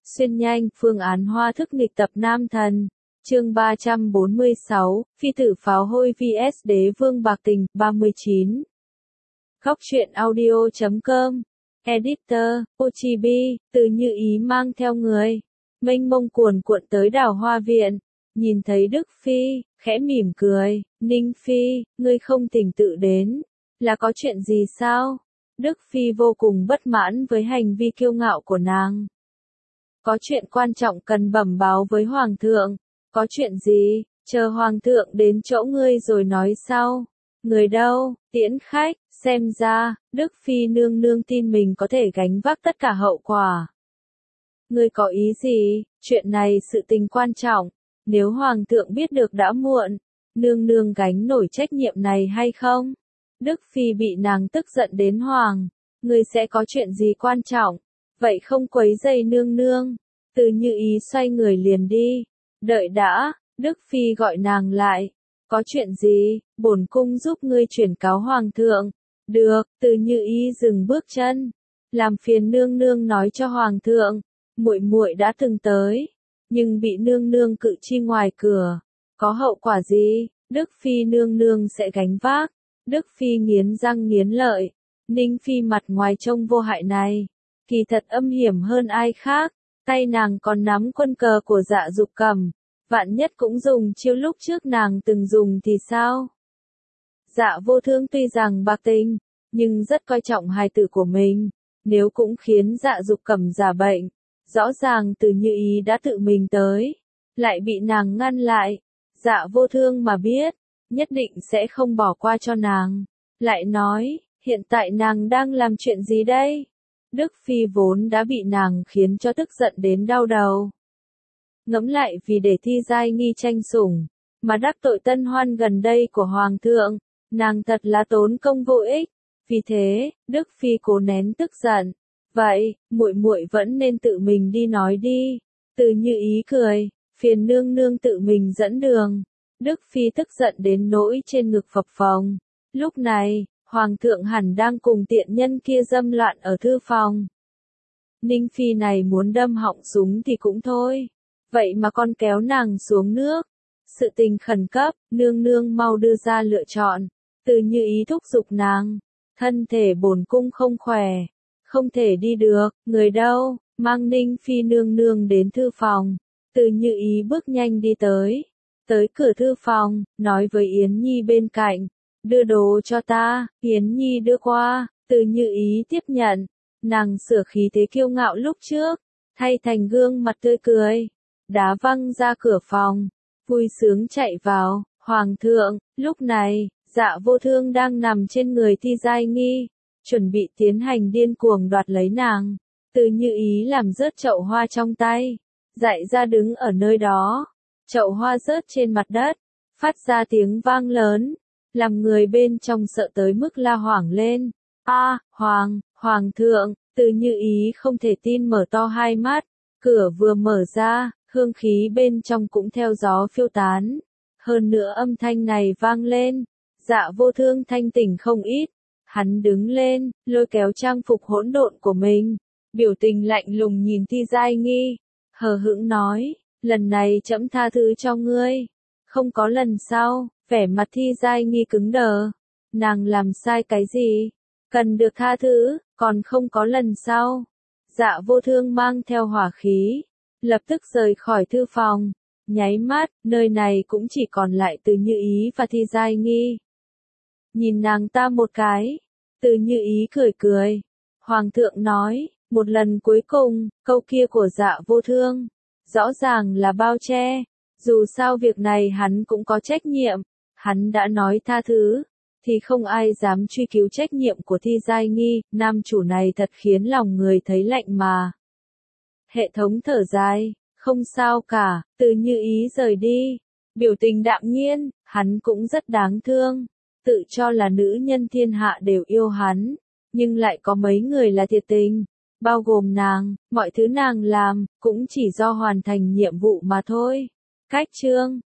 Xuyên nhanh, phương án hoa thức nghịch tập nam thần. Chương 346, Phi tử pháo hôi vs Đế vương bạc tình, 39. Góc truyện audio.com. Editor, Ochibi, Từ Như Ý mang theo người. Mênh mông cuồn cuộn tới đào hoa viện. Nhìn thấy Đức Phi, khẽ mỉm cười. Ninh Phi, ngươi không tỉnh tự đến. Là có chuyện gì sao? Đức Phi vô cùng bất mãn với hành vi kiêu ngạo của nàng. Có chuyện quan trọng cần bẩm báo với Hoàng thượng. Có chuyện gì? Chờ Hoàng thượng đến chỗ ngươi rồi nói sau. Người đâu? Tiễn khách. Xem ra, Đức Phi nương nương tin mình có thể gánh vác tất cả hậu quả. Ngươi có ý gì? Chuyện này sự tình quan trọng. Nếu Hoàng thượng biết được đã muộn. Nương nương gánh nổi trách nhiệm này hay không? Đức Phi bị nàng tức giận đến hoàng. Ngươi sẽ có chuyện gì quan trọng? Vậy không quấy rầy nương nương. Từ Như Ý xoay người liền đi. Đợi đã, Đức Phi gọi nàng lại. Có chuyện gì? Bổn cung giúp ngươi chuyển cáo Hoàng thượng. Được, Từ Như Ý dừng bước chân. Làm phiền nương nương nói cho Hoàng thượng. Muội muội đã từng tới, nhưng bị nương nương cự chi ngoài cửa. Có hậu quả gì? Đức Phi nương nương sẽ gánh vác. Đức Phi nghiến răng nghiến lợi. Ninh Phi mặt ngoài trông vô hại này, kỳ thật âm hiểm hơn ai khác. Tay nàng còn nắm quân cờ của Dạ Dục Cầm. Vạn nhất cũng dùng chiêu lúc trước nàng từng dùng thì sao? Dạ Vô Thương tuy rằng bạc tình, nhưng rất coi trọng hài tử của mình. Nếu cũng khiến Dạ Dục Cầm giả bệnh, rõ ràng Từ Như Ý đã tự mình tới, lại bị nàng ngăn lại. Dạ Vô Thương mà biết, nhất định sẽ không bỏ qua cho nàng. Lại nói, hiện tại nàng đang làm chuyện gì đây? Đức Phi vốn đã bị nàng khiến cho tức giận đến đau đầu. Ngẫm lại vì để Thi Giai Nghi tranh sủng, mà đắc tội tân hoan gần đây của Hoàng thượng, nàng thật là tốn công vô ích. Vì thế, Đức Phi cố nén tức giận. Vậy, muội muội vẫn nên tự mình đi nói đi. Từ Như Ý cười, phiền nương nương tự mình dẫn đường. Đức Phi tức giận đến nỗi trên ngực phập phồng. Lúc này, Hoàng thượng hẳn đang cùng tiện nhân kia dâm loạn ở thư phòng. Ninh Phi này muốn đâm họng súng thì cũng thôi. Vậy mà con kéo nàng xuống nước. Sự tình khẩn cấp, nương nương mau đưa ra lựa chọn. Từ Như Ý thúc giục nàng. Thân thể bổn cung không khỏe. Không thể đi được, người đâu? Mang Ninh Phi nương nương đến thư phòng. Từ Như Ý bước nhanh đi tới. Tới cửa thư phòng, nói với Yến Nhi bên cạnh. Đưa đồ cho ta. Yến Nhi đưa qua. Từ Như Ý tiếp nhận. Nàng sửa khí thế kiêu ngạo lúc trước, thay thành gương mặt tươi cười. Đá văng ra cửa phòng, vui sướng chạy vào. Hoàng thượng, lúc này, Dạ Vô Thương đang nằm trên người Thi Giai Nghi, chuẩn bị tiến hành điên cuồng đoạt lấy nàng. Từ Như Ý làm rớt chậu hoa trong tay, dại ra đứng ở nơi đó. Chậu hoa rớt trên mặt đất, phát ra tiếng vang lớn, làm người bên trong sợ tới mức la hoảng lên. Hoàng thượng! Từ Như Ý không thể tin mở to hai mắt. Cửa vừa mở ra, hương khí bên trong cũng theo gió phiêu tán. Hơn nữa âm thanh này vang lên, Dạ Vô Thương thanh tỉnh không ít. Hắn đứng lên, lôi kéo trang phục hỗn độn của mình, biểu tình lạnh lùng nhìn Thi Giai Nghi, hờ hững nói, lần này trẫm tha thứ cho ngươi, không có lần sau. Vẻ mặt Thi Giai Nghi cứng đờ. Nàng làm sai cái gì? Cần được tha thứ, còn không có lần sau. Dạ Vô Thương mang theo hỏa khí, lập tức rời khỏi thư phòng. Nháy mắt, nơi này cũng chỉ còn lại Từ Như Ý và Thi Giai Nghi. Nhìn nàng ta một cái, Từ Như Ý cười cười. Hoàng thượng nói, một lần cuối cùng, câu kia của Dạ Vô Thương, rõ ràng là bao che. Dù sao việc này hắn cũng có trách nhiệm. Hắn đã nói tha thứ, thì không ai dám truy cứu trách nhiệm của Thi Giai Nghi. Nam chủ này thật khiến lòng người thấy lạnh mà. Hệ thống thở dài, không sao cả. Từ Như Ý rời đi, biểu tình đạm nhiên. Hắn cũng rất đáng thương, tự cho là nữ nhân thiên hạ đều yêu hắn, nhưng lại có mấy người là thiệt tình, bao gồm nàng. Mọi thứ nàng làm cũng chỉ do hoàn thành nhiệm vụ mà thôi. Cách chương